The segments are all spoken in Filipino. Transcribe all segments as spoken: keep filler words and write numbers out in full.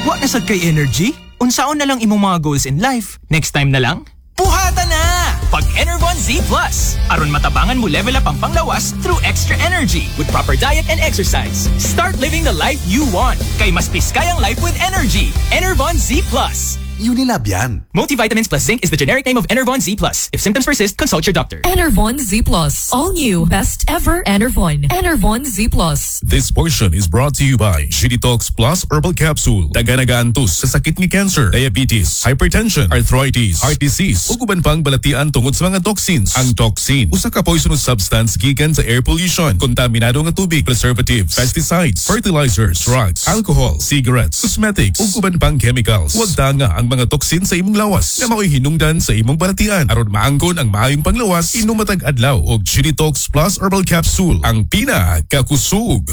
Wa na sad kay energy? Unsaon na lang imong mga goals in life? Next time na lang? Buhata na! Pag Enervon Z Plus. Aron matabangan mo level up ang panglawas through extra energy with proper diet and exercise. Start living the life you want. Kay mas piskay ang life with energy. Enervon Z Plus. Unilab yan. Multivitamins plus zinc is the generic name of Enervon Z Plus. If symptoms persist, consult your doctor. Enervon Z Plus. All new. Best ever Enervon. Enervon Z Plus. This portion is brought to you by Shititox Plus Herbal Capsule. Daganagaan tus sa sakit ni cancer, diabetes, hypertension, arthritis, heart disease, ug uban pang balatian tungod sa mga toxins. Ang toxin, usa ka poisonous substance gikan sa air pollution, kontaminado nga tubig, preservatives, pesticides, fertilizers, drugs, alcohol, cigarettes, cosmetics, ug uban pang chemicals. Wag ta nga ang mga toksin sa imong lawas na mao'y hinungdan sa imong balatian. Aron maangkon ang maayong panglawas, inom matag adlaw og Shititox Plus Herbal Capsule, ang pinakakusog.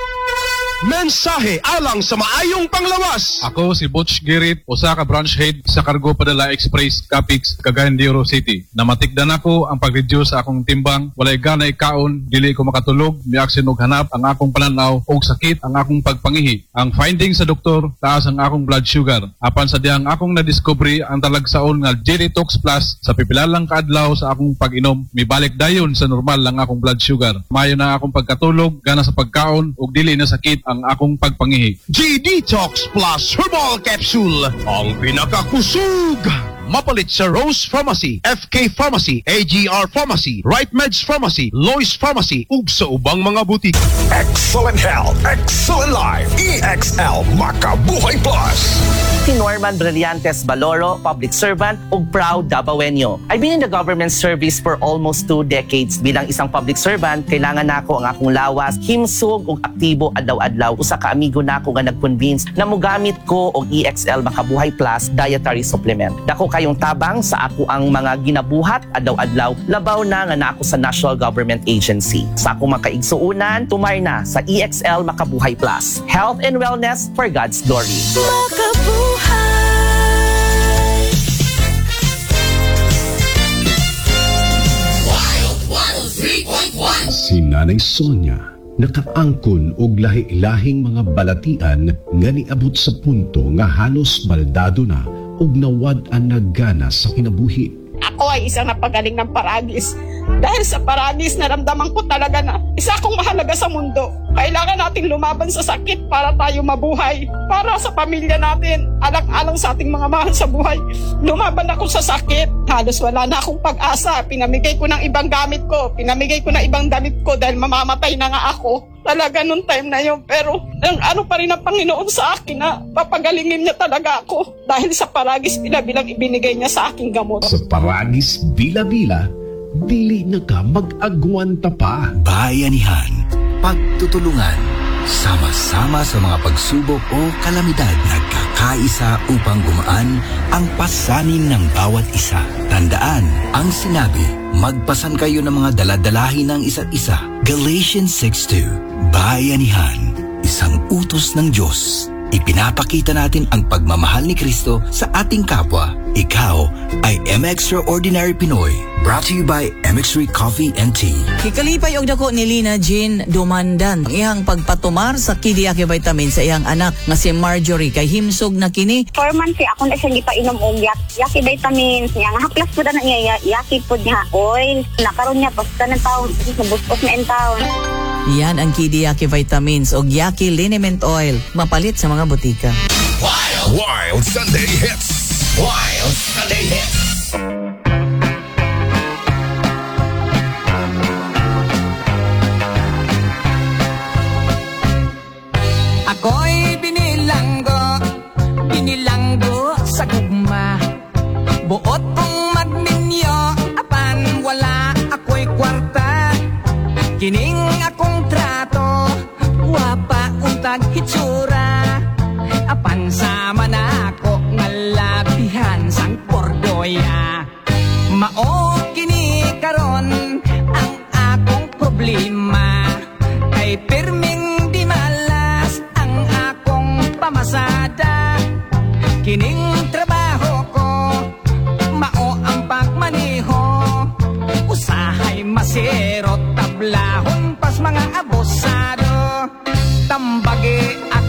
Mensahe alang sa maayong panglawas. Ako si Butch Girit, usa ka branch head sa Cargo Padala Express Capix, Cagayan de Oro City. Namatikdan ako ang pag-reduce sa akong timbang, walay gana ikaon, dili ko makatulog, miaksin og hanap ang akong pananaw og sakit ang akong pagpangihi. Ang finding sa doktor, taas ang akong blood sugar. Apan sa diyang akong na-discovery ang talagsaon nga Detox Plus sa pipilalang kaadlaw sa akong pag-inom, mibalik dayon sa normal lang akong blood sugar. Mayo na akong pagkatulog, gana sa pagkaon ug dili na sakit ang akong pagpangihi. G-Detox Plus Herbal Capsule, ang pinakakusog. Mapalit sa Rose Pharmacy, F K Pharmacy, A G R Pharmacy, Right Meds Pharmacy, Lois Pharmacy, ug sa ubang mga butik. Excellent health, excellent life. E X L Makabuhay Plus. Si Norman Brillantes Baloro, public servant ug proud Dabawenyo. I've been in the government service for almost two decades. Bilang isang public servant, kailangan nako ang akong lawas, himsog ug aktibo adlaw-adlaw. Usa ka amigo nako nga nag-convince na mogamit ko og E X L Makabuhay Plus dietary supplement. Dako kayong tabang sa ako ang mga ginabuhat adlaw-adlaw, labaw na nga na ako sa National Government Agency. Sa akong makaigsuunan, tumay na sa E X L Makabuhay Plus. Health and wellness for God's glory. Makabuhay! Wild one oh three point one. Si Nanay Sonia nakaangkon og lahi-lahing mga balatian nga niabot sa punto nga halos baldado na ug nawad-an naggana sa kinabuhi. Ako ay isang napagaling ng paragis. Dahil sa paragis, naramdaman ko talaga na isa akong mahalaga sa mundo. Kailangan nating lumaban sa sakit para tayo mabuhay. Para sa pamilya natin, alang-alang sa ating mga mahal sa buhay. Lumaban ako sa sakit. Halos wala na akong pag-asa. Pinamigay ko ng ibang gamit ko. Pinamigay ko ng ibang damit ko dahil mamamatay na nga ako. Talaga nung time na yun. Pero ang ano pa rin ang Panginoon sa akin na papagalingin niya talaga ako. Dahil sa paragis bila-bilang ibinigay niya sa aking gamot. Sa paragis bila-bila, dili na ka mag-agwanta pa. Bayanihan, pagtutulungan, sama-sama sa mga pagsubok o kalamidad, nagkakaisa upang gumaan ang pasanin ng bawat isa. Tandaan ang sinabi, magpasan kayo ng mga daladalahin ng isa't isa. Galatians six two. Bayanihan, isang utos ng Diyos. Ipinapakita natin ang pagmamahal ni Kristo sa ating kapwa. Ikaw ay M Extraordinary Pinoy. Brought to you by M X three Coffee and Tea. Kikalipay og dako ni Lina Jean Dumandan. Ang iyang pagpatumar sa Kidiaki Vitamin sa iyang anak nga si Marjorie kay himsog na kini. Four months eh, ako na siya gipainom og Yaki Vitamins. Nga nga haplas po na niya Yaki po niya oil. Nakaroon niya basta ng taon. Nabuskos na in taon. Yan ang Kidiaki Vitamins o Yaki Liniment Oil. Mapalit sa mga butika. Wild, Wild Sunday Hits. Wild Sunday Hits. Ako'y binilanggo, binilanggo sa gugma. Buot kong magninyo, apan wala ako'y kwarta. Kining akong trato, wapa untag hitsura. Apan sama na ako nga labihan sang pordoya. Mao kini karon ang akong problema. Kay pirming di malas ang akong pamasada. Kining trabaho ko, mao ang pagmaneho. Usahay masero, tablahon pas mga abosado. Tambagi at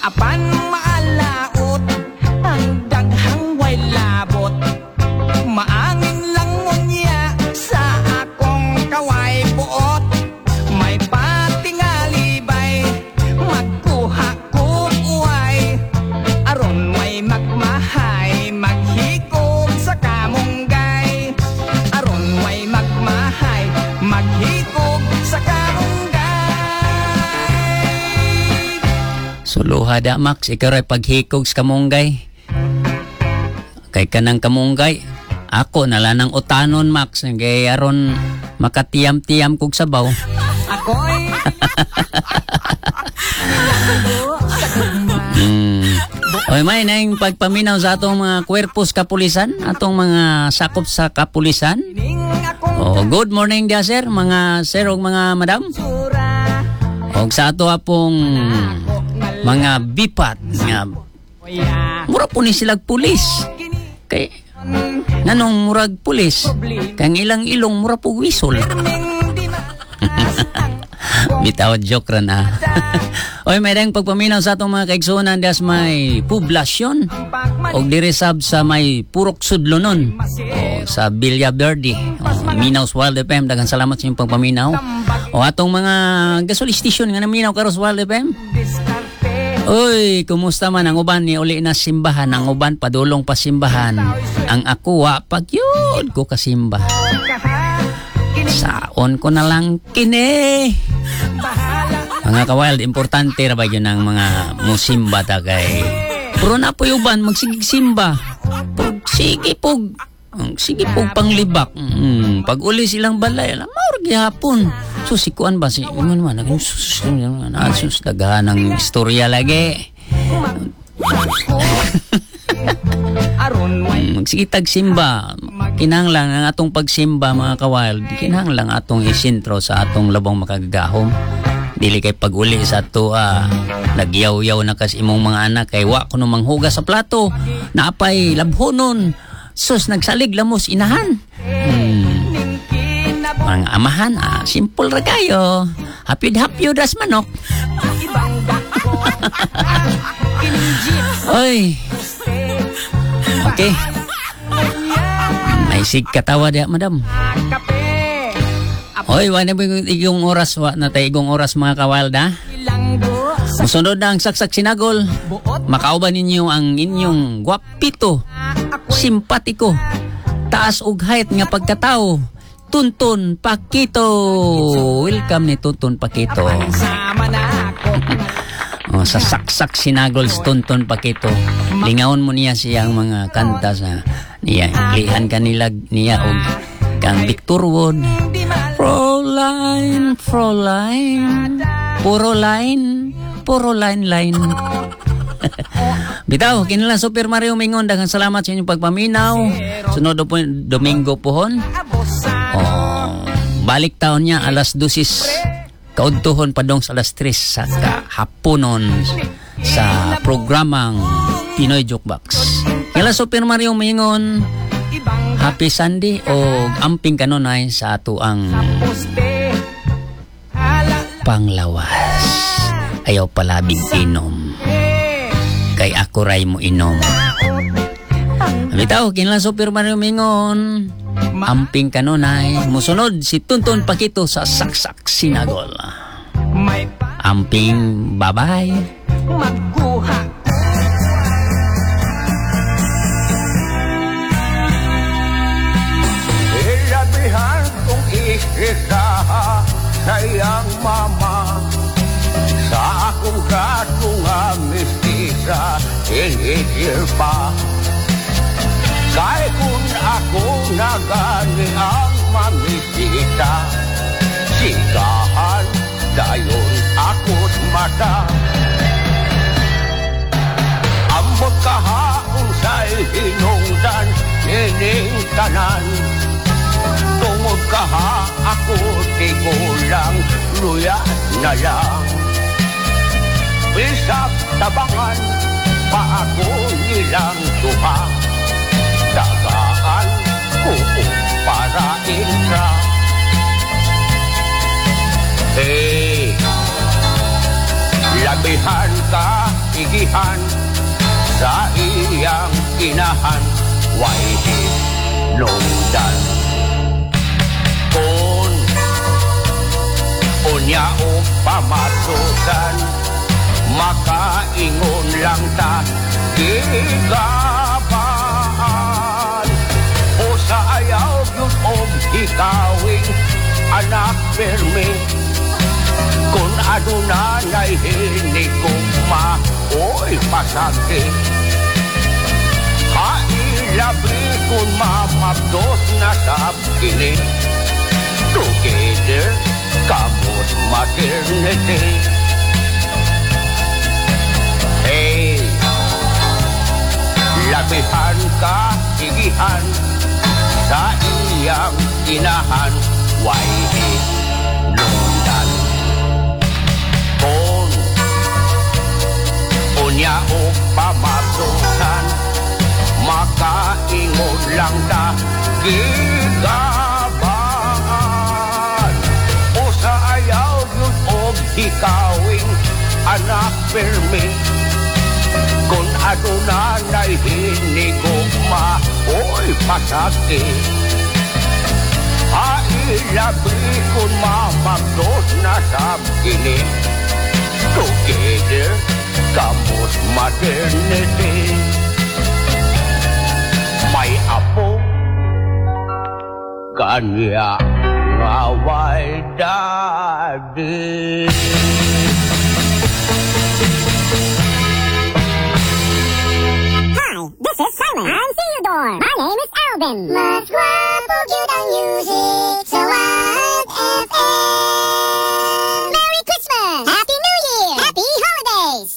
apan maalaot ang daghang way labot. Maangin lang unya sa akong kaway buot. May patingalibay magkuha ko uway. Aron may magmahay maghikog sa kamunggay. Aron may magmahay maghikog sa kamunggay. Suluha da Max, ikaw ray paghikog sa kamunggay. Kay kanang kamunggay, ako nalanang utanon Max, kay aron makatiyam-tiyam kog sabaw. Ako'y Hmm. Oy, may naing pagpaminaw sa atong mga kwerpos kapulisan, atong mga sakop sa kapulisan. Oh, good morning dia sir, mga sir ug mga madam. Og sa ato apong mga bipat nga mura po ni silag pulis. Kay nanong murag pulis, kang ilang ilong mura po wisol. Bitaw joke ra na. Oy, may dang pagpaminaw sa atong mga kaigsunan das may poblasyon og diri sab sa may Purok Sudlonon o sa Villa Verde. O, Minaw Wild F M, daghang salamat sa inyong pagpaminaw. O atong mga gasol station nga naminaw karos Wild F M. Uy, kumusta man ang uban ni uli na simbahan, ang uban padulong pa simbahan. Ang ako wa pagyud ko kasimba. Saon ko na lang kini. Mga kawild, importante ra ba yun ang mga musimba ta kay. Pero na po uban magsigig simba. Pag sige pog, sige pog panglibak. Hmm, pag uli silang balay, alam mo gihapon. Susikuan ba si man man naging sus sus dagahan ng istorya lagi. Hmm, magsigitag simba. Kinahanglan ang atong pagsimba mga kawild. Kinahanglan atong isintro sa atong labang makagagahom. Dili kay pag-uli sa ato ah, nagyaw-yaw na kas imong mga anak kay wa kuno manghugas sa plato. Naapay labhonon. Sus nagsalig lamos inahan. Hmm. Mga amahan, ah, simple ra kayo. Hapyud-hapyud as manok. Oy. Okay. May sig katawa dia, madam. Oy, wala ba igong oras, wa na tayo igong oras mga kawild ha? Musunod na ang saksak sinagol. Makauban ninyo ang inyong gwapito, simpatiko, taas ug height nga pagkatao, Tuntun Pakito. Welcome ni Tuntun Pakito. Oh, sa saksak sinagol si Tuntun Pakito. Lingawon mo niya siyang mga kanta sa niya. Lihan kanila niya og kang Victor Wood. Fräulein, Fräulein, puro line, puro line line. Bitaw, kinala Super Mario Mingon, daghang salamat sa inyong pagpaminaw. Sunod po Domingo pohon. Oh, balik taon niya alas dusis. Kaudtuhon padong sa alas tres sa kahaponon sa programang Pinoy Jukebox. Kinala Super Mario Mingon. Happy Sunday o amping kanunay sa ato ang panglawas. Ayaw palabing inom. Kay ako ray mo inom. Bitaw, kinala Super Mario Mingon. Amping kanunay. Musunod si Tuntun Pakito sa saksak sinagol. Amping, bye-bye. Magkuha. Ilabihan kong isa sa iyang mama. Sa akong katunga mistisa, inigil pa. Kay kung ako nagani ang mamisita, sigahan dayon ako't mata. Ambot kahaong sa'y hinungdan, ining tanan. Tungod kaha ako di kulang, luya na lang. Bisap tabangan, pa ako nilang duha. Dagaan ko para intra. Hey, labihan ka kaigihan sa iyang inahan way hinungdan. Kung unya o pamatusan makaingon lang ta gigabaan o sa ayaw yun o hikawing anak permi kung ano na nahihinig kong ma oy pasakit hailabi kung mamabdos na sabkini together kamot maternity. Hey, labihan ka, higihan sa iyang inahan, way hinungdan. Kung unya o pamatusan, makaingon lang ta gigabaan. O sa ayaw yun o hikawing anak permi kung ano na nahihinig ko ma oy pasakit hailabi kung mamagdos na sabkini together kamot maternity. May apo kanya ngaway daddy. This is Simon. I'm Theodore. My name is Alvin. Mas guapo cute ang music sa Wild F M. Merry Christmas! Happy New Year! Happy Holidays!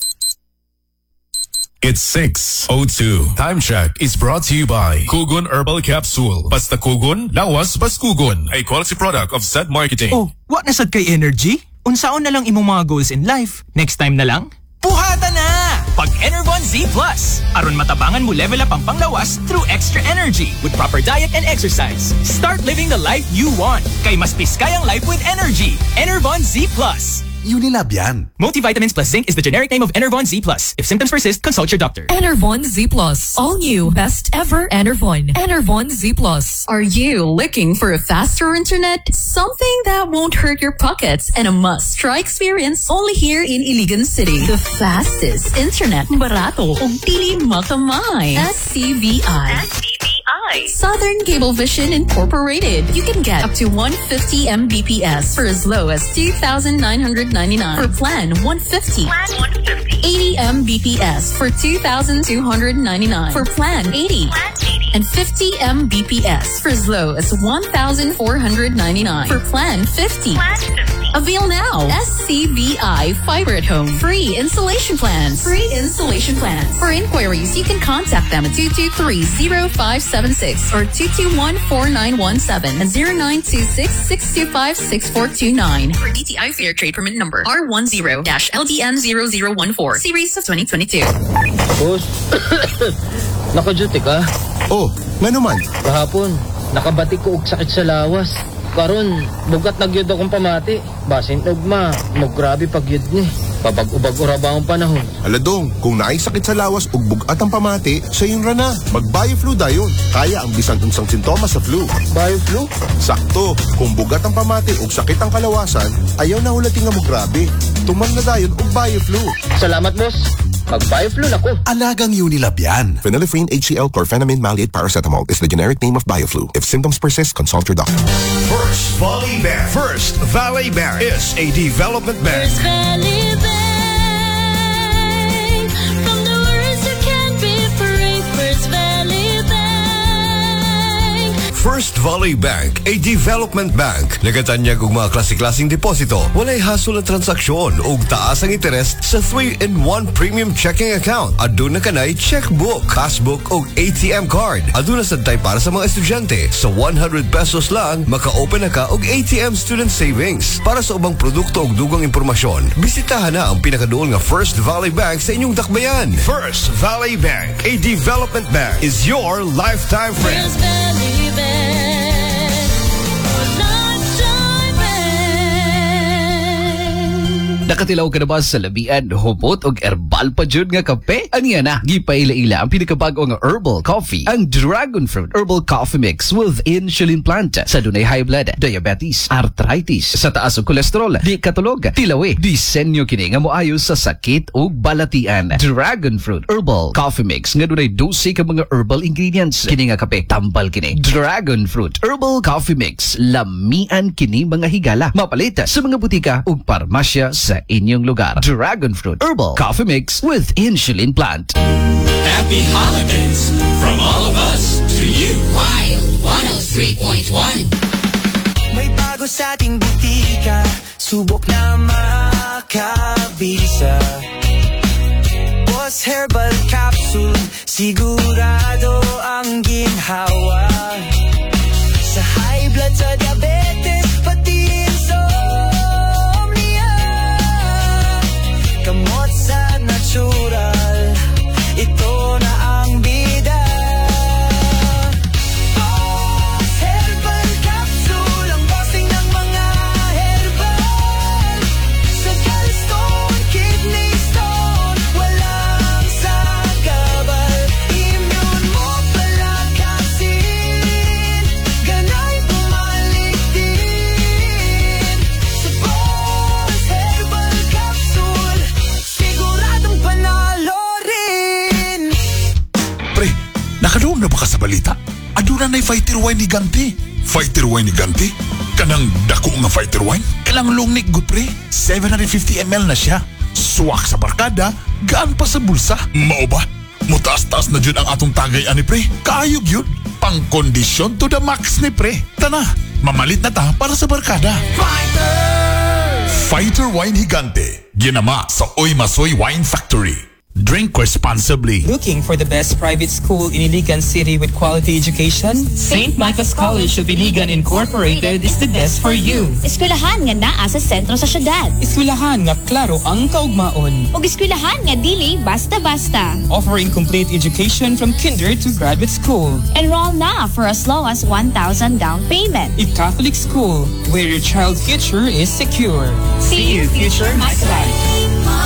It's six oh two. Time check is brought to you by Kugon Herbal Capsule. Basta Kugon, lawas bas Kugon. A quality product of Set Marketing. Oh, what nasad kay energy? Unsaon na lang imong mga goals in life? Next time na lang? Puhata na! Pag Enervon Z Plus. Aron matabangan mo level up ang panglawas through extra energy with proper diet and exercise. Start living the life you want. Kay mas piskayang life with energy. Enervon Z Plus. Unilab yan. Multivitamins plus zinc is the generic name of Enervon Z Plus. If symptoms persist, consult your doctor. Enervon Z Plus. All new. Best ever Enervon. Enervon Z Plus. Are you looking for a faster internet? Something that won't hurt your pockets and a must-try experience only here in Iligan City. The fastest internet. Barato. Ug dili makamay. S C V I. S C V I. Southern Cablevision Incorporated. You can get up to one hundred fifty megabits per second for as low as two thousand nine hundred ninety-nine. For plan one hundred fifty. Plan one hundred fifty. eighty megabits per second for two thousand two hundred ninety-nine. For plan eighty. Plan eighty. And fifty megabits per second for as low as one thousand four hundred ninety-nine. For plan fifty. Plan fifty. Avail now. S C V I Fiber at Home. Free installation plans. Free installation plans. For inquiries, you can contact them at two two three, zero five seven six or two two one, four nine one seven and zero nine two six, six two five, six four two nine. For D T I Fair Trade Permit Number R one zero L D N zero zero one four. Series of twenty twenty-two. Boss, naka-duty ka? Oh, nga naman. Kahapon, nakabati ko og sakit sa lawas. Karon, bugat nagyod akong pamati. Basin ugma, maggrabe pagyod ni. Pabag-ubag ura ba ang panahon? Aladong, kung naay sakit sa lawas ug bugat ang pamati, sa yun rana. Mag-Bioflu dayon. Kaya ang bisan unsang sintomas sa flu. Bioflu? Sakto, kung bugat ang pamati ug sakit ang kalawasan, ayaw na hulating nga mo grabe. Tuman na dayon og Bioflu. Salamat, boss. Mag-Bioflu na ko. Alagang Unilab yan. Phenylephrine H C L Chlorphenamine Maleate Paracetamol is the generic name of Bioflu. If symptoms persist, consult your doctor. First Valley Bank. First Valley Bank is a development bank. First Valley Bank. From the worst you can be free. First Valley Bank. First Valley Bank, a development bank. Nagatanyag og mga klase-klaseng deposito. Walay hasol na transaksyon ug taas ang interest sa three in one premium checking account. Aduna kanay checkbook, passbook ug A T M card. Aduna sad tay para sa mga estudyante. Sa one hundred pesos lang, maka-open na ka og A T M student savings. Para sa ubang produkto ug dugang impormasyon, bisitahan na ang pinakaduol nga First Valley Bank sa inyong dakbayan. First Valley Bank, a development bank, is your lifetime friend. First Valley Bank. Lifetime Bank. Nakatilaw ka na ba sa labian, hubot o herbal pa dyan nga kape? Aniya na, gipaila-ila ang pinakabago nga herbal coffee, ang Dragon Fruit Herbal Coffee Mix with insulin plant sa dunay high blood, diabetes, arthritis, sa taas o kolesterol, di katulog, tilawi, disenyo kini nga moayo sa sakit o balatian. Dragon Fruit Herbal Coffee Mix nga dunay dose ka mga herbal ingredients. Kini nga kape, tambal kini. Dragon Fruit Herbal Coffee Mix, lamian kini mga higala. Mapalita sa mga butika o parmasya sa inyong lugar. Dragon Fruit Herbal Coffee Mix with insulin plant. Happy holidays from all of us to you. Wild one oh three point one. May bago sa ating butika, subok na makabisa. Boss Herbal Capsule, sigurado ang ginhawa. Sa high blood, sa diabetes, pati insomnia. Kamot sa natural, ito na ang bida. Boss Herbal Capsule, ang bossing ng mga herbal. Sa gallstone, kidney stone, walang sagabal. Immune mo palakasin, ganay bumalik din. Sa Boss Herbal Capsule, siguradong panalo rin. Pre, nakanoong na ba ka sa balita? Aduna na'y fighter wine ni Ganti. Fighter wine ni Ganti? Kanang dako nga fighter wine? Kalang long neck good pre. seven hundred fifty milliliters na siya. Suwak sa barkada, gaan pa sa bulsa. Mao ba? Mutaas-taas na dyan ang atong tagay ani pre. Kaayog yun. Pang-kondisyon to the max ni pre. Tana, mamalit na ta para sa barkada. Fighter! Fighter Wine Higante. Ginama sa Oy Masoy Wine Factory. Drink responsibly. Looking for the best private school in Iligan City with quality education? Saint Michael's College of Iligan Incorporated is the best for you. Eskwelahan nga naa sa sentro sa syudad. Eskwelahan nga klaro ang kaugmaon. Ug eskwelahan nga dili basta-basta. Offering complete education from kinder to graduate school. Enroll na for as low as one thousand down payment. A Catholic school where your child's future is secure. See you, future Michaelite.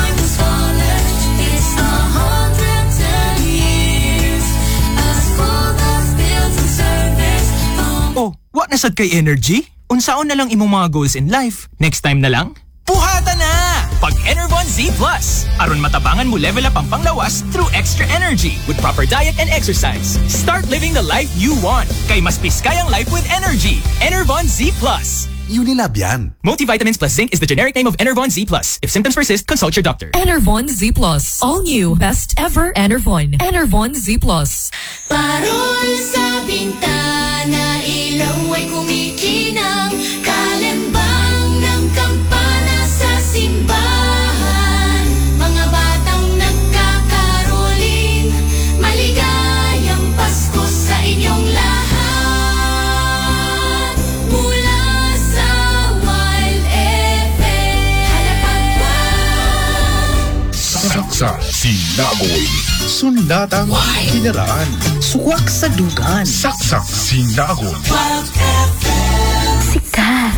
Oh, what na sad kay energy? Unsaon na lang imong mga goals in life? Next time na lang? Puhata na! Pag Enervon Z Plus. Aron matabangan mo level up ang panglawas through extra energy with proper diet and exercise. Start living the life you want. Kay mas piskayang life with energy. Enervon Z Plus. Unilab yan. Multivitamins plus zinc is the generic name of Enervon Z Plus. If symptoms persist, consult your doctor. Enervon Z Plus. All new. Best ever Enervon. Enervon Z Plus. Parol sa bintana, ilaw ay kumikinang, kalembang ng kampana sa simbahan. Mga batang nagkakaroling, maligayang Pasko sa inyong lahat. Mula sa Wild F M, halapagpag. Saksa, sinagoy. Sundatang kinaraan. Suwak sa dugan. Saksak, sinagoy. Wild F M. Sikat.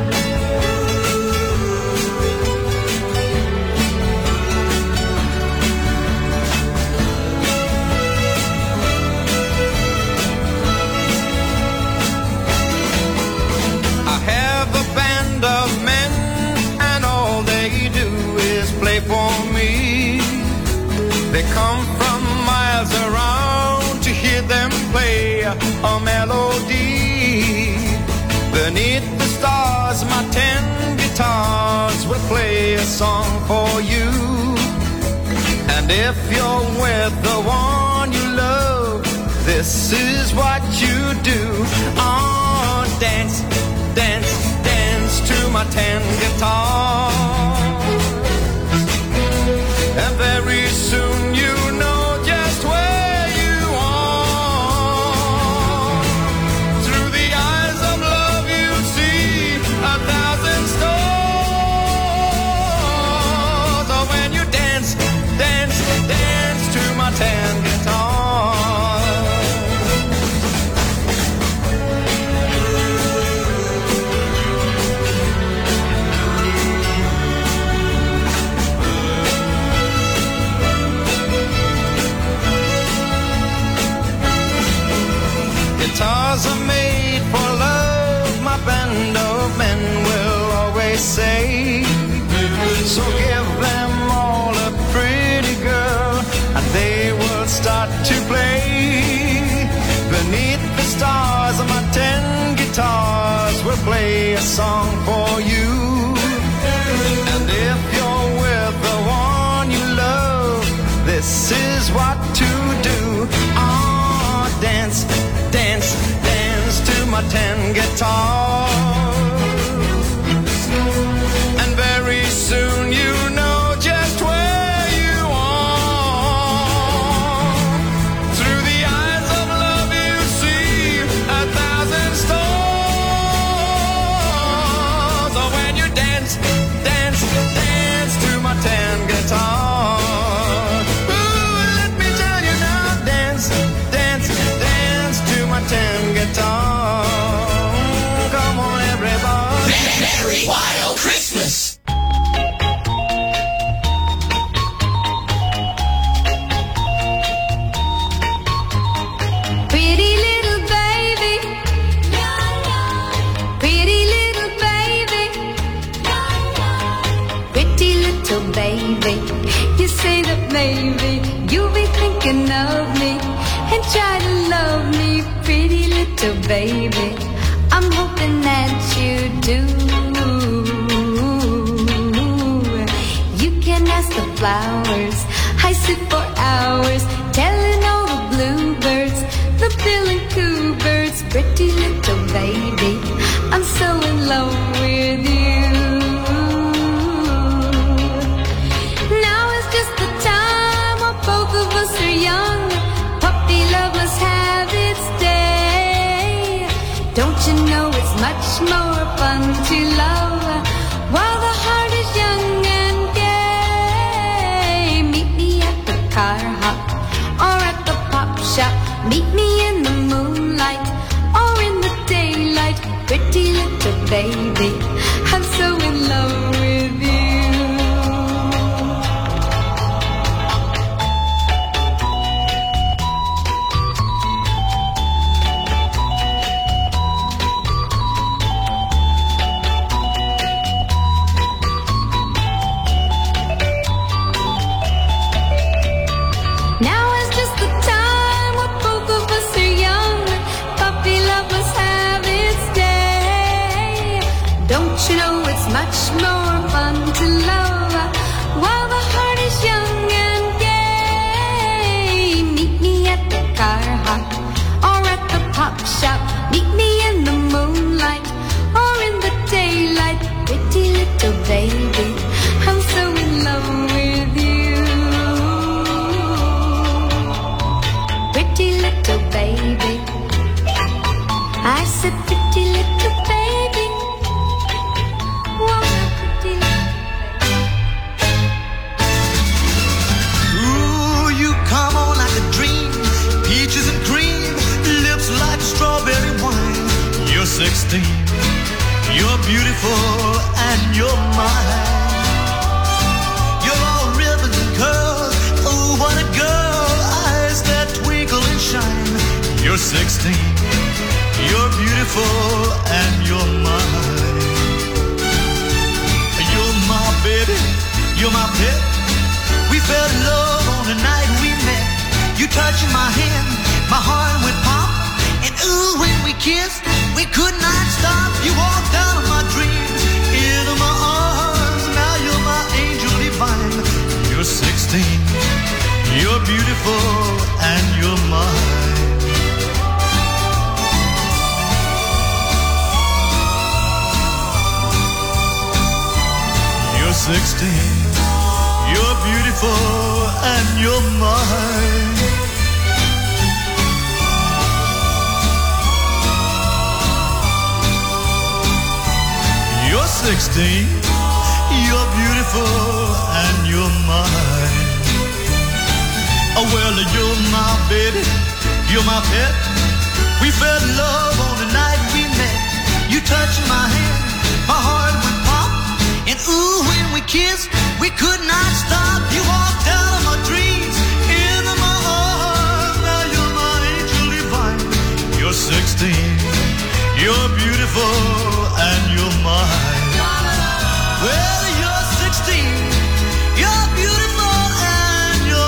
I have a band of men, and all they do is play for me. They come from miles around to hear them play a melody. Beneath the stars, my ten guitars will play a song for you. And if you're with the one you love, this is what you do. Oh, dance, dance, dance to my ten guitars. And very soon you know just where you are. Through the eyes of love you see a thousand stars. Oh, when you dance, dance, dance to my ten guitars. song for you. And if you're with the one you love, this is what to do. Ah, dance, dance, dance to my ten guitar. And very soon you know just where you are. Through the eyes of love you see a thousand stars. Oh, when you dance, dance, dance to my ten guitar. Ooh, let me tell you now, dance, dance, dance to my ten guitar. Come on, everybody. Merry Wild Christmas. Pretty little baby, pretty little baby, pretty little baby. You say that maybe you'll be thinking of me and try to love me, pretty little baby. I'm hoping that you do. You can ask the flowers. I sit for hours telling all the bluebirds, the bill and coo birds, pretty little baby. I'm so in love with you. Now is just the time when both of us are young. Puppy love must have its day. Don't you know it's much more fun to love while the heart is young and gay? Meet me at the car hop or at the pop shop. Meet me in the moonlight or in the daylight, pretty little baby. I'm so in love with you. Now is just the time when both of us are young. Puppy love must have its day. Don't you know it's much more fun to love while the heart is young and gay? Meet me at the car hop or at the pop shop. Meet me in the moonlight or in the daylight, pretty little baby. I'm so in love with you. Pretty little baby. I said pretty little baby. Whoa, pretty little Ooh, you come on like a dream. Peaches and cream, lips like strawberry wine. You're sixteen. You're beautiful and you're mine. You're all ribbons and curls. Oh, what a girl. Eyes that twinkle and shine. You're sixteen. You're beautiful and you're mine. You're my baby. You're my pet. We fell in love on the night we met. You touching my hand, my heart went pop. And ooh, when we kissed, we could not stop. You walked out of my dreams, into my arms. Now you're my angel divine. You're sixteen. You're beautiful and you're mine. You're sixteen. You're beautiful and you're mine. You're sixteen. You're beautiful and you're mine. Oh, well, you're my baby. You're my pet. We fell in love on the night we met. You touched my hand, my heart went pop. And ooh, when we kissed, we could not stop. You walked out of my dreams, into my arms. Now you're my angel divine. You're sixteen. You're beautiful and you're mine. Well, you're sixteen. You're beautiful and you're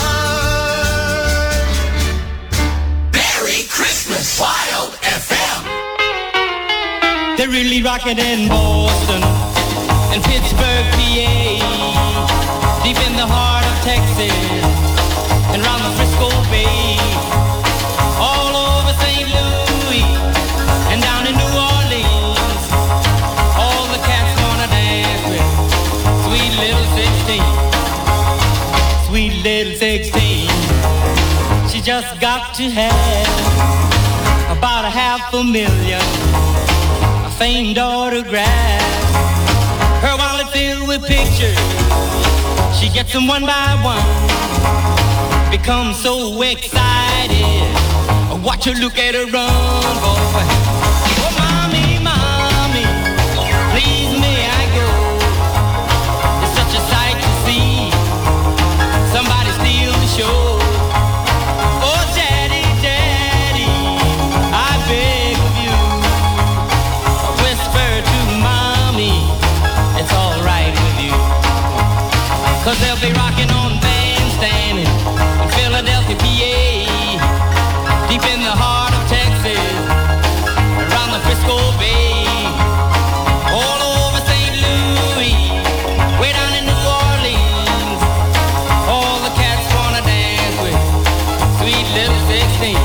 mine. Merry Christmas, Wild F M. There really rocking in Boston and Pittsburgh, P A, deep in the heart of Texas and round the Frisco Bay, all over Saint Louis and down in New Orleans. All the cats wanna dance with sweet little sixteen, sweet little sixteen. She just got to have about a half a million famed autographs. Her wallet filled with pictures, she gets them one by one. Becomes so excited, watch her look at her run, boy. Oh, mommy, mommy, please may I go? It's such a sight to see, somebody steal the show. Oh, daddy, daddy, I beg of you, whisper to mommy, it's all right with you. Cause they'll be rocking on Bandstand in Philadelphia, P A, deep in the heart of Texas, around the Frisco Bay, all over Saint Louis, way down in New Orleans. All the cats wanna dance with sweet little sixteen.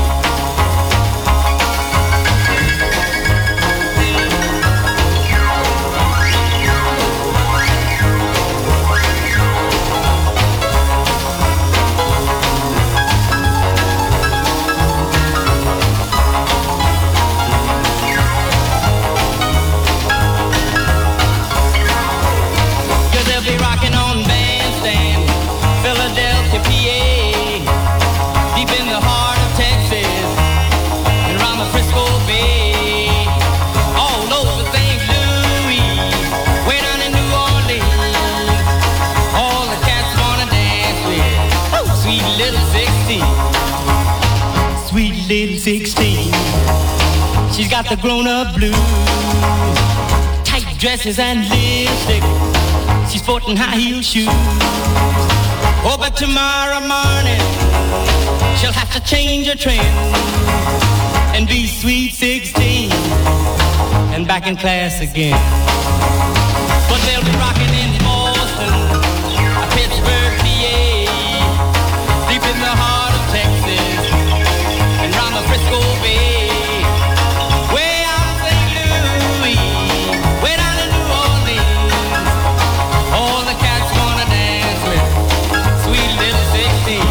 Philadelphia, P A, deep in the heart of Texas, and around the Frisco Bay, all over Saint Louis, way down in New Orleans. All the cats wanna dance with sweet little sixteen, sweet little sixteen. She's got the grown-up blues, tight dresses and lipstick. She's sporting high-heel shoes. Oh, but tomorrow morning she'll have to change her trend and be sweet sixteen and back in class again. But they'll be rocking in Boston, Pittsburgh, P A, deep in the heart of Texas and round the Frisco Bay, way out of Saint Louis, way down in New Orleans. All the cats wanna dance with sweet little sixteen.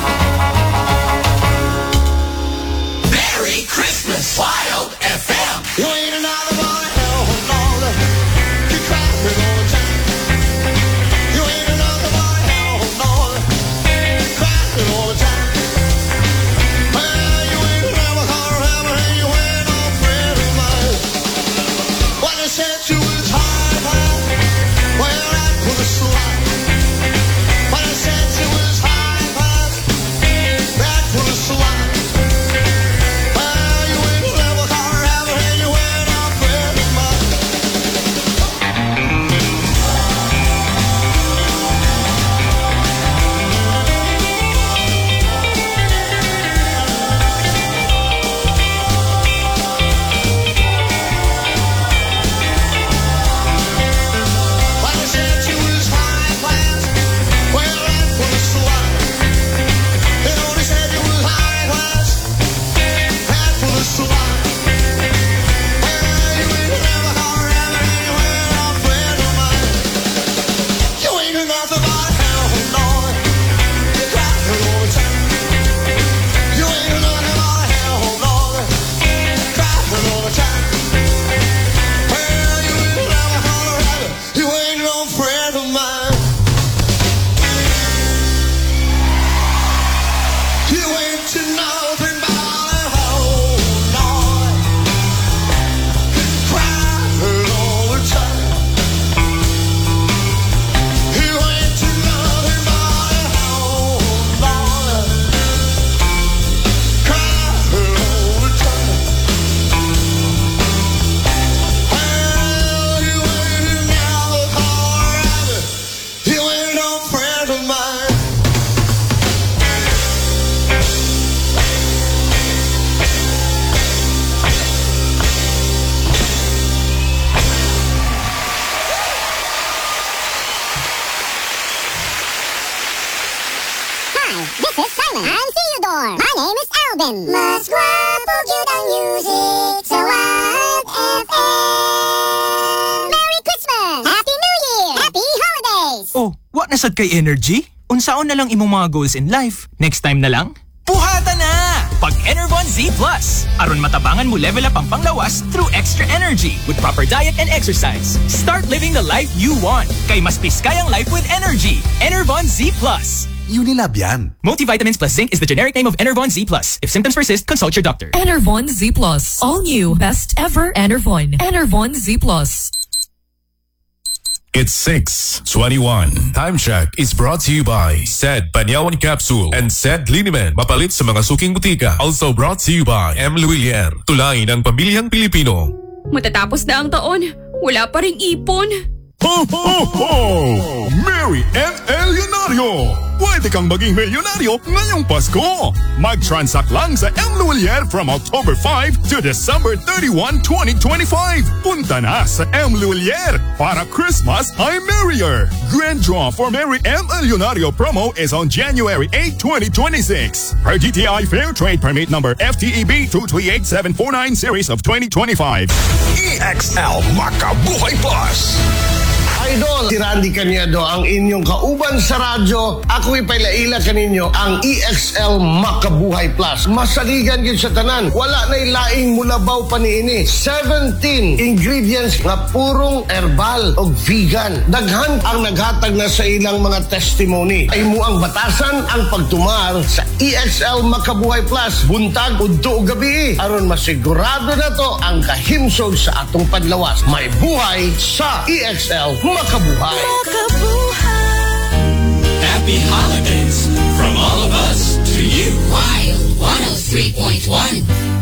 Merry Christmas, Wild F M. You ain't another boy, hell, Lord. You cry me all the time. You ain't another boy, hell, Lord. Cry me all the time. Well, you ain't never gonna have it, and you ain't no friend of mine. When I said you was high, well, that was slide. When I said you was high, that was slide. Well, you ain't never gonna have it, and you ain't no friend of mine. When I said you was high class, well, that was slide. They only said you was high class, that was slide. Well, you ain't never gonna have it, and you ain't no friend of mine. You ain't nothing but hell, Lord. You cry me all the time. You ain't nothing but hell, Lord. Cry me all the time. Well, you ain't never gonna have it. You ain't no friend of mine. You ain't to nothing but a hole, Lord. Cry all the time. You ain't to nothing but a hole, Lord. Cry all the time. Well, you ain't never gonna have it. You ain't no friend of mine. This is Simon. I'm Theodore. My name is Alvin. Mas guwapo gyud ang music sa Wild F M. Merry Christmas! Happy New Year! Happy Holidays! Oh, what na sad kay energy? Unsaon na lang imong mga goals in life? Next time na lang? Puhata na! Pag Enervon Z Plus. Aron matabangan mo level up ang panglawas through extra energy with proper diet and exercise. Start living the life you want. Kay mas piskayang life with energy. Enervon Z Plus. Unilab yan. Multivitamins plus zinc is the generic name of Enervon Z Plus. If symptoms persist, consult your doctor. Enervon Z Plus. All new. Best ever Enervon. Enervon Z Plus. It's six twenty-one. Time check is brought to you by Said Panyawan Capsule and Said Liniment. Mapalit sa mga suking butika. Also brought to you by M. Luilier. Tulayin ang pamilyang Pilipino. Matatapos na ang taon, wala pa ring ipon. Ho, ho, ho! Merry and Elionario! Pwede kang maging milyonaryo ngayong Pasko! Mag-transact lang sa M. Luilier from October fifth to December thirty-first, twenty twenty-five. Punta na sa M. Luilier para Christmas ay merrier! Grand draw for Merry and Elionario promo is on January eighth, twenty twenty-six. Per D T I Fair Trade Permit number F T E B two three eight seven four nine series of twenty twenty-five. E X L Makabuhay Plus! Idol, si Randy Canedo ang inyong kauban sa radyo. Ako ipailaila kaninyo ang E X L Makabuhay Plus. Masaligan yun sa tanan. Wala na ilaing mulabaw pa niini. seventeen ingredients nga purong herbal o vegan. Daghan ang naghatag na sa ilang mga testimony. Ay mo ang batasan ang pagtumar sa E X L Makabuhay Plus. Buntag, udto o gabi. Aron masigurado na to ang kahimsog sa atong padlawas. May buhay sa E X L Makabuhay. Happy holidays from all of us to you. Wild one oh three point one.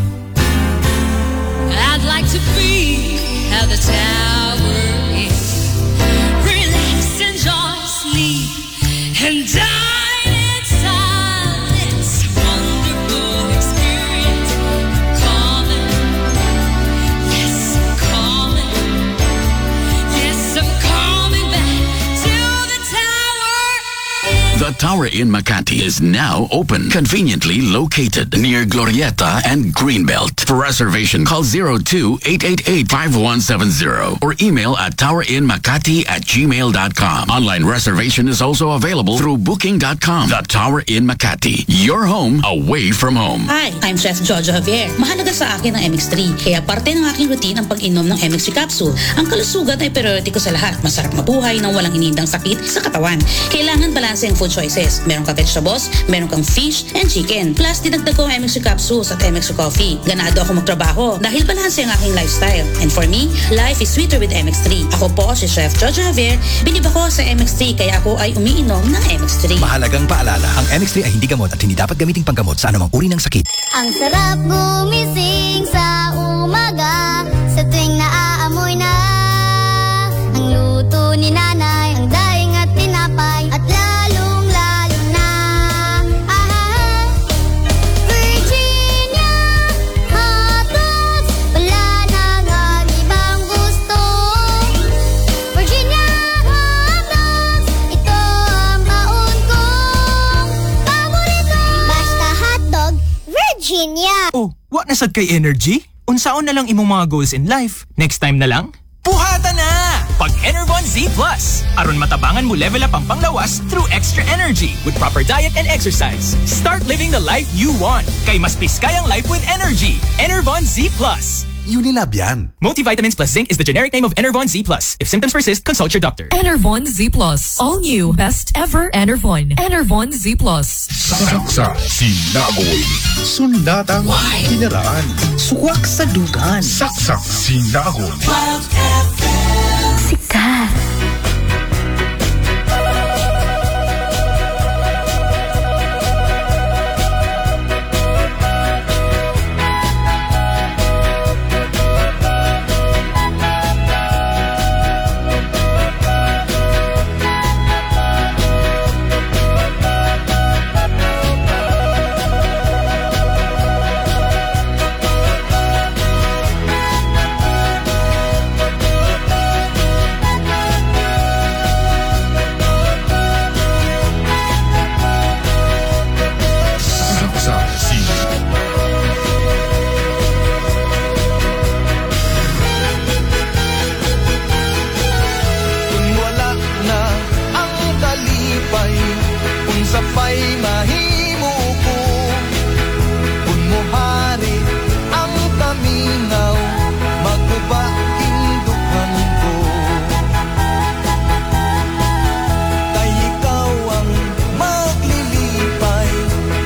I'd like to be at the tower is. Relax, enjoy, sleep, and dine in silence. Wonderful experience. Calming. Yes, I'm calming. Yes, I'm calming back to the tower. The Tower in Makati is now open, conveniently located near Glorieta and Greenbelt. For reservation, call zero two eight eight eight five one seven zero or email at towerinmakati at gmail dot com. Online reservation is also available through booking dot com. The Tower in Makati, your home away from home. Hi, I'm Chef Jojo Javier. Mahalaga sa akin ang M X three, kaya parte ng aking routine ang pag-inom ng M X three capsule. Ang kalusugan ay priority ko sa lahat. Masarap mabuhay nang walang inindang sakit sa katawan. Kailangan balanse ang food choices. Meron ka vegetables, meron kang fish and chicken. Plus, dinagdag ko ang M X three capsules at M X three coffee. Ganado ako magtrabaho dahil balanse ang aking lifestyle. And for me, life is sweeter with M X three. Ako po si Chef Jojo Javier. Binib ako sa M X three kaya ako ay umiinom ng M X three. Mahalagang paalala, ang M X three ay hindi gamot at hindi dapat gamiting panggamot sa anumang uri ng sakit. Ang sarap gumising sa umaga sa tuwing naaamoy na ang luto ni nanay, ang daing at tinapay at lalong lalo na ah, Virginia hotdogs, wala nang ang ibang gusto. Virginia hotdogs, ito ang baon kong paborito. Basta hotdog, Virginia. Oh, what na sad kay energy? Unsaon na lang imong mga goals in life? Next time na lang? Puhata na! Pag Enervon Z Plus. Aron matabangan mo level up ang panglawas through extra energy with proper diet and exercise. Start living the life you want. Kay mas piskayang life with energy. Enervon Z Plus. Unilab yan. Multivitamins plus zinc is the generic name of Enervon Z Plus. If symptoms persist, consult your doctor. Enervon Z Plus. All new. Best ever Enervon. Enervon Z Plus. Saksa, sinagoy. Sundatang kinaraan. Suwak sa dugan. Saksak, sinagoy. Sikat.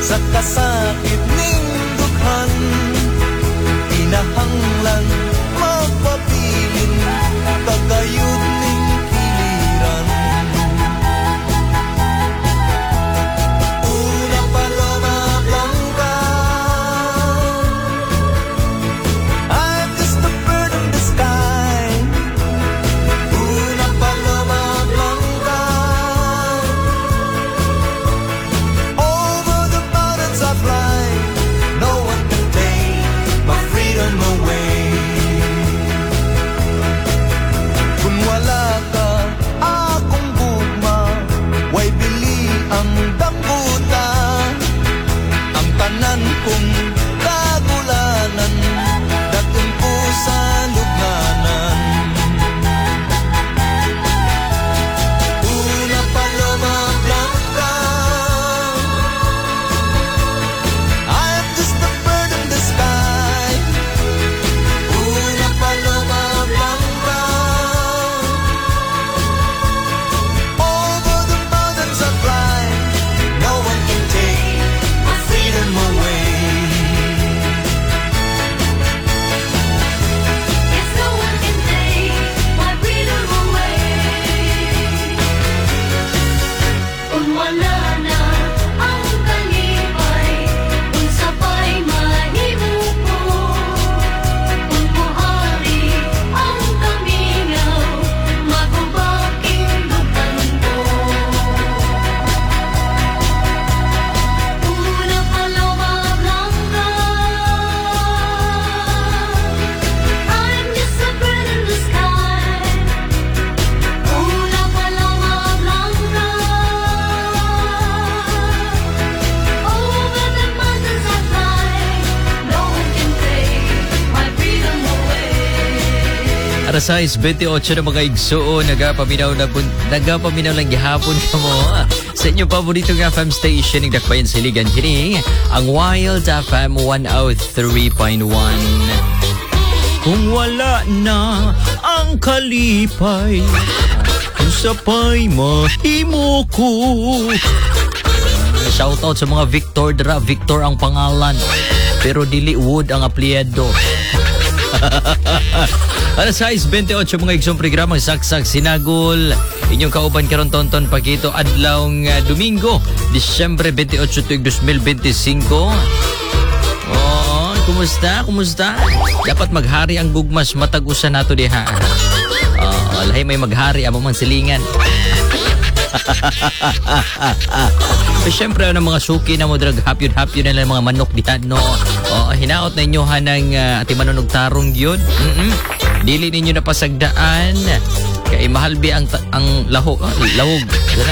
sa kasakit ning dukhan, kinahanglan magpabilin kagayud ning kiliran. Una paloma blanca, I'm just a bird in the sky. Una paloma blanca, over the mountains I fly. No one can take my freedom away. Kung wala ka, akong gugma, way bili ang dambuta. Ang tanan kong kagulanan, datun ko sa lugnanan. Una paloma blanca, I'm just a bird in the sky. Una paloma blanca, over the mountains I fly. No one can take my freedom away. Yes, no one can take my freedom away. Kung wala na ang kalipay, kung sabay mahimo ko, kung buhari ang kamingaw, magubaking lutan ko. Una paloma blanca, I'm just a bird in the sky. Una paloma blanca, over the mountains I fly. No one can take my freedom away. Alas sais twenty-eight na mga igsuo, nagapaminaw na bun, nagapaminaw lang gihapon ka mo sa inyong paboritong F M station ng Dakbayan Siligan kini ang Wild F M one oh three point one. Kung wala na ang kalipay, kung sapay mahimo ko. Shoutout sa mga Victor dra, Victor ang pangalan, pero dili Wood ang apelyido. Alas sais twenty-eight mga igsong programang Saksak Sinagol. Inyong kauban karon tonton pakito adlaw nga Domingo, Disyembre twenty-eight tuig twenty twenty-five. Oh, kumusta? Kumusta? Dapat maghari ang gugmas matag-usa nato diha. Oh, lahi may maghari amo man silingan. So, syempre, ano mga suki na mo drag hapyod-hapyod na lang mga manok dihan, no? O, hinaot na inyo hanang uh, ati manunog tarong yun. Mm-mm. Dili ninyo na pasagdaan. Kay mahalbi ang, ang laho, oh, lahog.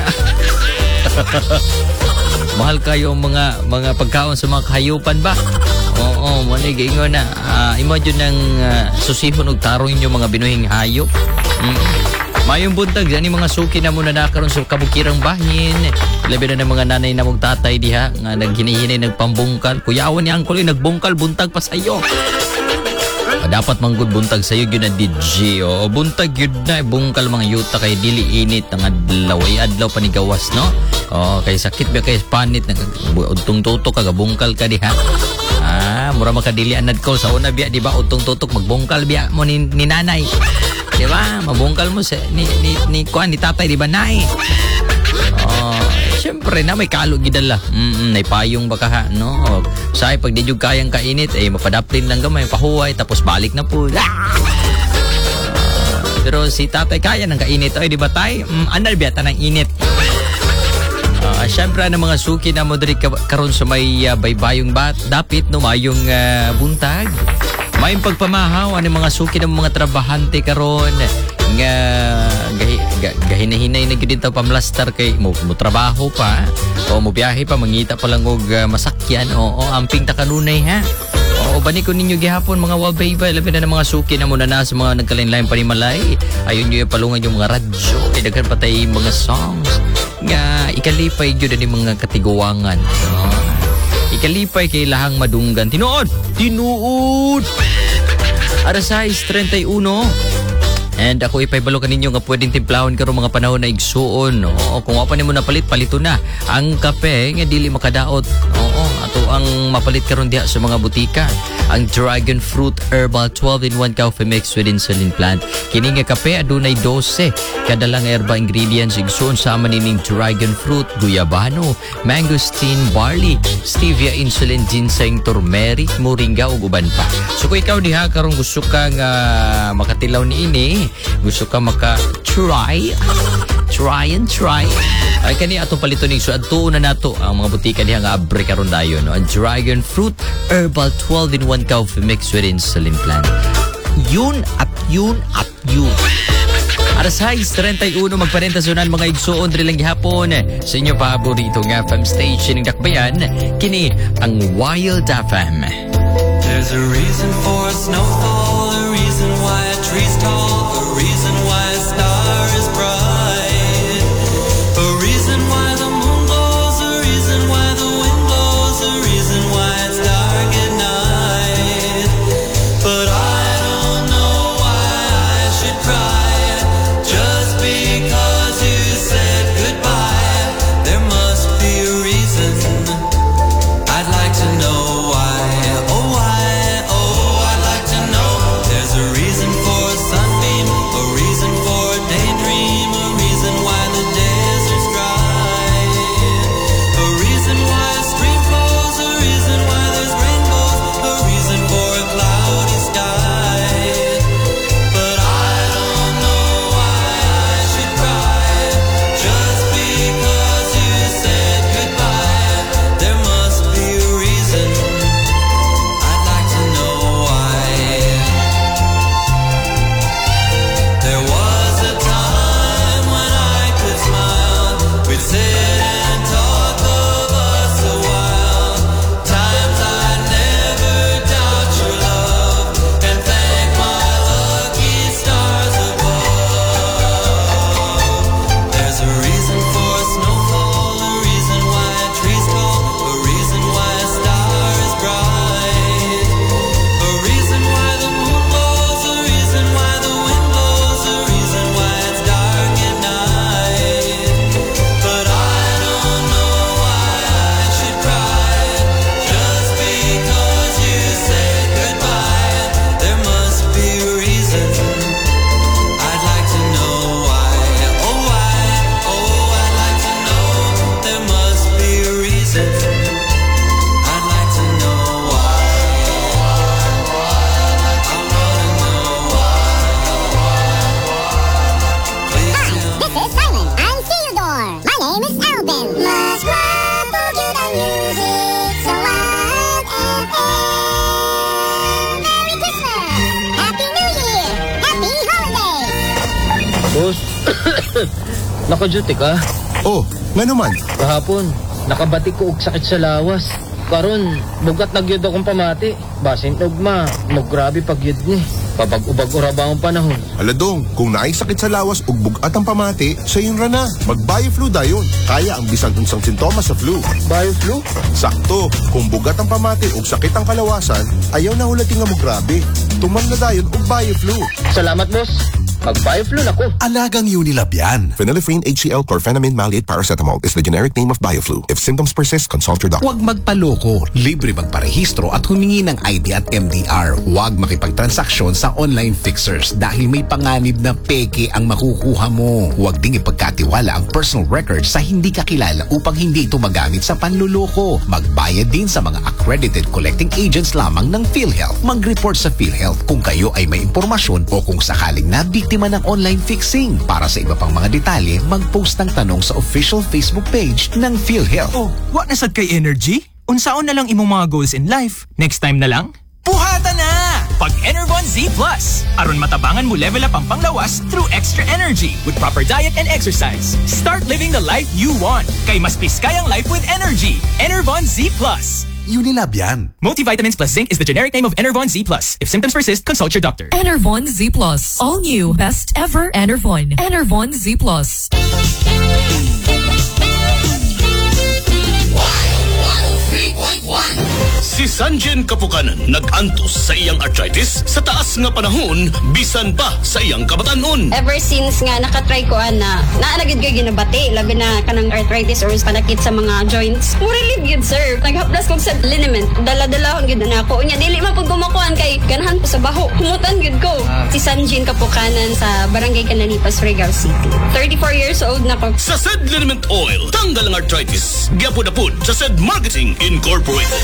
Mahal kayo ang mga, mga pagkaon sa mga kahayupan ba? Oo, manig, ingon na. Uh, imagine ng uh, susihon og tarong inyo mga binuhing hayop. Mm-mm. Mayong buntag, yan mga suki na muna nakaroon sa kabukirang bahin. Labi na ng mga nanay na mong tatay diha nga naghinihinay nagpambungkal. Kuyawan ni Angkol eh, nagbungkal, buntag pa sa'yo. O, dapat manggod buntag sa'yo yun na D J. O, buntag yun na, bungkal mga yuta kay dili init ng adlaw. Ay adlaw panigawas, no? O, kay sakit ba kay panit, udtong tutok, kagabungkal ka diha. Ah, mura makadili anad ko sa una biya, di ba? Udtong tutok, magbungkal biya mo ni, ni nanay. Di ba? Mabungkal mo sa ni ni ni kuan ni tatay, di ba, nay? Oh, syempre na may kalo gidala. Mm, nay payong baka ha, no? Say pag di jud kayang kainit eh mapadaplin lang gamay, pahuway tapos balik na po. Ah! Uh, pero si tatay kaya nang kainit ay di ba tay? Mm, anal biya tanang init. Uh, syempre na mga suki na mo diri karon sa may uh, baybayong bat dapit no mayong uh, buntag. May pagpamahaw ani mga suki ng mga trabahante karon nga gahi, gahinahinay na gid ta pamlastar kay mo, mo trabaho pa o mo biyahe pa mangita pa lang og uh, masakyan o, o amping ta kanunay ha. O bani ko ninyo gihapon mga wabaybay labi na ng mga suki na muna na sa mga nagkalain-lain panimalay. Ayun niyo palungan yung mga radyo kay daghan patay mga songs nga ikalipay gyud ani mga katiguangan. No? Ikalipay kay lahang madunggan. Tinuod! Tinuod! Alas sais thirty-one. And ako ipahibalo kaninyo nga pwedeng timplahon karon mga panahon na igsuon. Oo, kung apa nimo napalit, palito na. Ang kape nga dili makadaot. Oo, ato ang mapalit karon diha sa mga butika. Ang Dragon Fruit Herbal twelve in one Coffee Mix with Insulin Plant. Kini nga kape adunay twelve kadalang herba ingredients igsuon sama nining Dragon Fruit, guyabano, mangosteen, barley, stevia, insulin, ginseng, turmeric, moringa ug uban pa. So kung ikaw diha karon gusto ka nga makatilaw niini, gusto ka maka-try, try and try. Ay kani atong palito ning so adto na nato ang mga butika diha nga abre karon dayon, no? Ang Dragon Fruit Herbal twelve in one Coffee Mix with Insulin Plant. Yun at yun at yun. Alas sais thirty-one magparentasunan mga igsuon diri lang gihapon sa inyo paborito nga F M station ng Dakbayan, kini ang Wild F M. There's a reason for a snowfall, a reason why a tree's tall, a reason why a star is bright, a reason why the moon glows, a reason why the wind blows, a reason why it's dark at night. But I don't know why I should cry just because you said goodbye. There must be a reason. I'd like to know why. Oh, why? Oh, I'd like to know. There's a reason for a sunbeam, a reason for a daydream, a reason why the desert's dry, a reason why a stream flows, a reason why there's rainbows, a reason for a cloudy sky. But I don't know why I should cry just because you said goodbye. There must be a reason. I'd like to know why. There was a time when I could smile. We'd sit and talk of us a while. Times I never doubt your love and thank my lucky stars above. There's a reason for a snowfall, a reason why a tree's tall, a reason why a star is bright, a reason why the moon glows, a reason why the wind blows, a reason why it's dark at night. But I don't know why I should cry just because you said goodbye. There must be a reason. I'd like to know why. Oh, why? Oh, I'd like to know. There must be a reason. I'd like to know why. I wanna know why. Please Hi, tell this is Simon. I'm Theodore. My name is Alvin. Let's rock, boogie the music, so wild F M. Merry Christmas! Happy New Year! Happy Holidays! Boss, naka-duty ka? Oh, nga naman. Kahapon, nakabatik ko og sakit sa lawas. Karon, bugat na gyud akong pamati. Basin ugma, maggrabe pag yun ni. Papag-ubag ura ba ang panahon? Aladong, kung naay sakit sa lawas ug bugat ang pamati, sa yun ra na. Mag-bioflu dayon. Kaya ang bisan unsang sintomas sa flu. Bioflu? Sakto, kung bugat ang pamati ug sakit ang kalawasan, ayaw na hulating nga mo grabe. Tuman na dayon ug bioflu. Salamat, boss. Mag-bioflu na ko. Alagang Unilab yan. Phenylephrine H C l Chlorphenamine Maleate Paracetamol is the generic name of bioflu. If symptoms persist, consult your doctor. Huwag magpaloko. Libre magparehistro at humingi ng I D at M D R. Huwag makipagtransaksyon sa online fixers dahil may panganib na peke ang makukuha mo. Huwag ding ipagkatiwala ang personal records sa hindi kakilala upang hindi ito magamit sa panluloko. Magbayad din sa mga accredited collecting agents lamang ng PhilHealth. Mag-report sa PhilHealth kung kayo ay may impormasyon o kung sakaling nabiktima ng online fixing. Para sa iba pang mga detalye, mag-post ng tanong sa official Facebook page ng PhilHealth. Oh, what nasad kay energy? Unsaon na lang imong mga goals in life? Next time na lang? Puhata na! Pag Enervon Z Plus. Aron matabangan mo level up ang panglawas through extra energy with proper diet and exercise. Start living the life you want. Kay mas piskayang life with energy. Enervon Z Plus. Unilab yan. Multivitamins plus zinc is the generic name of Enervon Z Plus. If symptoms persist, consult your doctor. Enervon Z Plus. All new. Best ever Enervon. Enervon Z Plus. Si Sanjen Kapukanan nag-antos sa iyang arthritis sa taas nga panahon bisan pa sa iyang kabatanon. Ever since nga nakatry ko ana, naanagid kay ginabati labi na kanang arthritis or panakit sa mga joints. Mo relieve gyud sir. Naghaplas ko sa liniment. Dala-dalahon gyud na ako. Unya dili man pud gumakuan kay ganahan ko sa baho. Humutan gyud ko. Ah. Si Sanjen Kapukanan sa Barangay Cananipas, Surigao City. thirty-four years old na ko. Sa said liniment oil, tanggal ang arthritis. Gyapod-apod sa said Marketing Incorporated.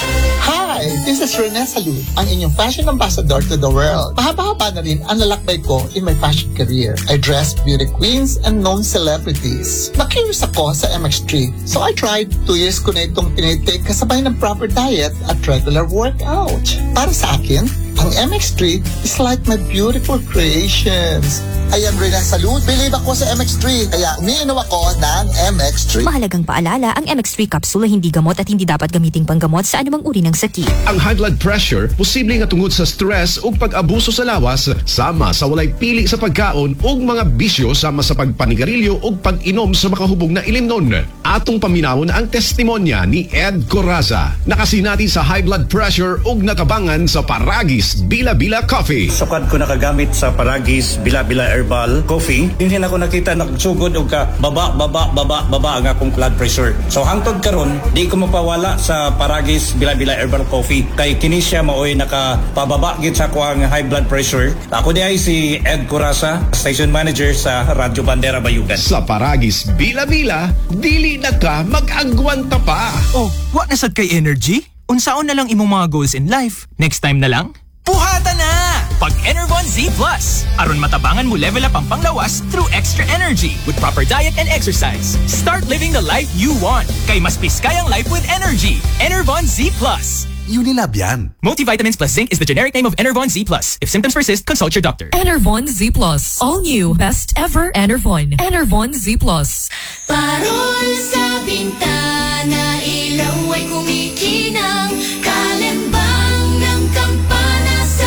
Hi! This is Rene Salud, ang inyong fashion ambassador to the world. Mahaba-haba na rin ang lalakbay ko in my fashion career. I dress beauty queens and known celebrities. Na-curious ako sa M X three, so I tried. Two years ko na itong tinitake kasabay ng proper diet at regular workout. Para sa akin, ang M X three is like my beautiful creations. I am Rene Salud. Believe ako sa M X three, kaya umiinom ako ng M X three. Mahalagang paalala, ang M X three capsule ay hindi gamot at hindi dapat gamiting panggamot sa anumang uri ng sakit. Ang high blood pressure, posible nga tungod sa stress o pag-abuso sa lawas, sama sa walay pili sa pagkaon o mga bisyo sama sa pagpanigarilyo o pag-inom sa makahubog na ilimnon. Atong paminawon ang testimonya ni Ed Coraza, nakasinati sa high blood pressure o nakabangan sa Paragis Bila-Bila Coffee. Sukad ko nakagamit sa Paragis Bila-Bila Herbal Coffee, hindi na ako nakita nagsugod o ka baba, baba, baba, baba ang akong blood pressure. So hangtod karon, di ko mapawala sa Paragis Bila-Bila Herbal Coffee kay kini siya maoy nakapababa gid sa kuang high blood pressure. Ako di ay si Ed Coraza, station manager sa Radyo Bandera Bayugan. Sa Paragis Bila-Bila, dili na ka mag-agwanta pa. Oh, wa na sad kay energy? Unsaon na lang imong mga goals in life? Next time na lang? Puhata na! Pag Enervon Z Plus. Aron matabangan mo level up ang panglawas through extra energy with proper diet and exercise. Start living the life you want. Kay mas piskay ang life with energy. Enervon Z Plus. Unilab yan. Multivitamins plus zinc is the generic name of Enervon Z Plus. If symptoms persist, consult your doctor. Enervon Z Plus. All new. Best ever Enervon. Enervon Z Plus. Parol sa bintana, ilaw ay kumikinang, kalembang ng kampana sa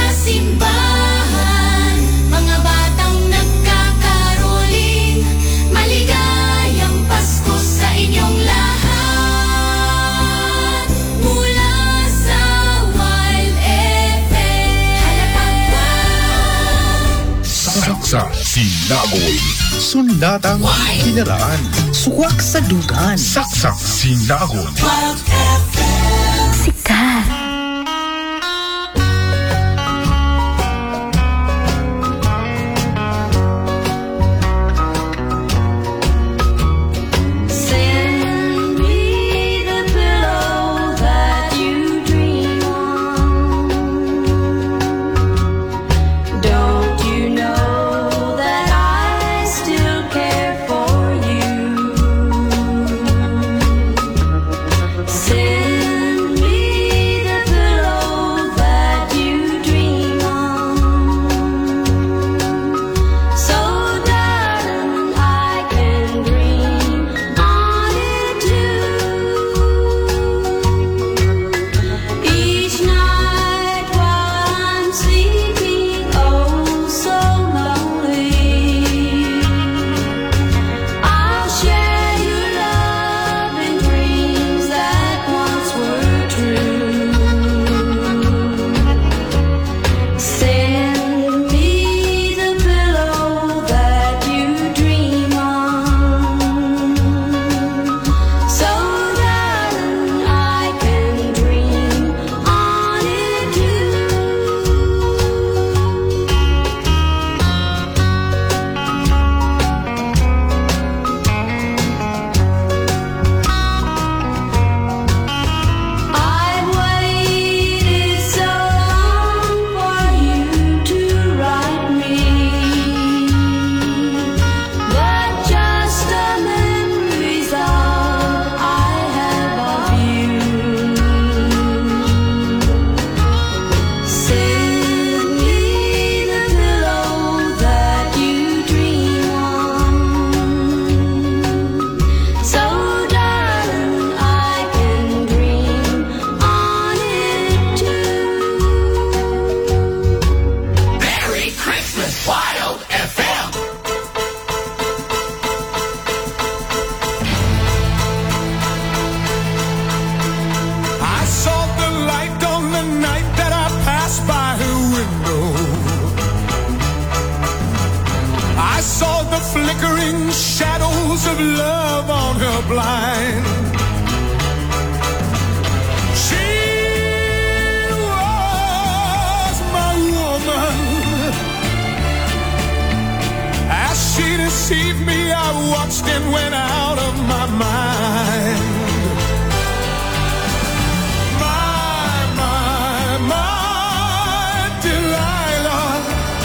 simbahan. Mga batang nagkakaroling, maligayang Pasko sa inyong lahat. Mula sa Wild F M, Halapagpag. Saksa Sinagoy. Sundatang Kinaraan. Suwak sa dugan. Saksak Sinagoy. Wild F M. Sikat. Send me the pillow that you dream on. Don't you know that I still care for you? with love on her blind. She was my woman. As she deceived me, I watched and went out of my mind. My, my, my Delilah.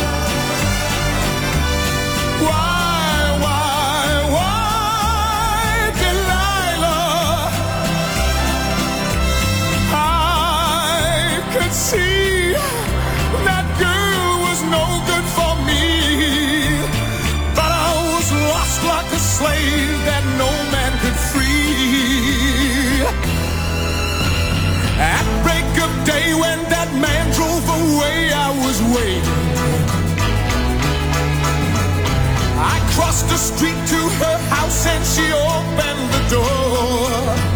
Why, why, why, Delilah? I could see that girl was no good for me, but I was lost like a slave that no man could free. At break of day when that man drove away, I was waiting. I crossed the street to her house and she opened the door.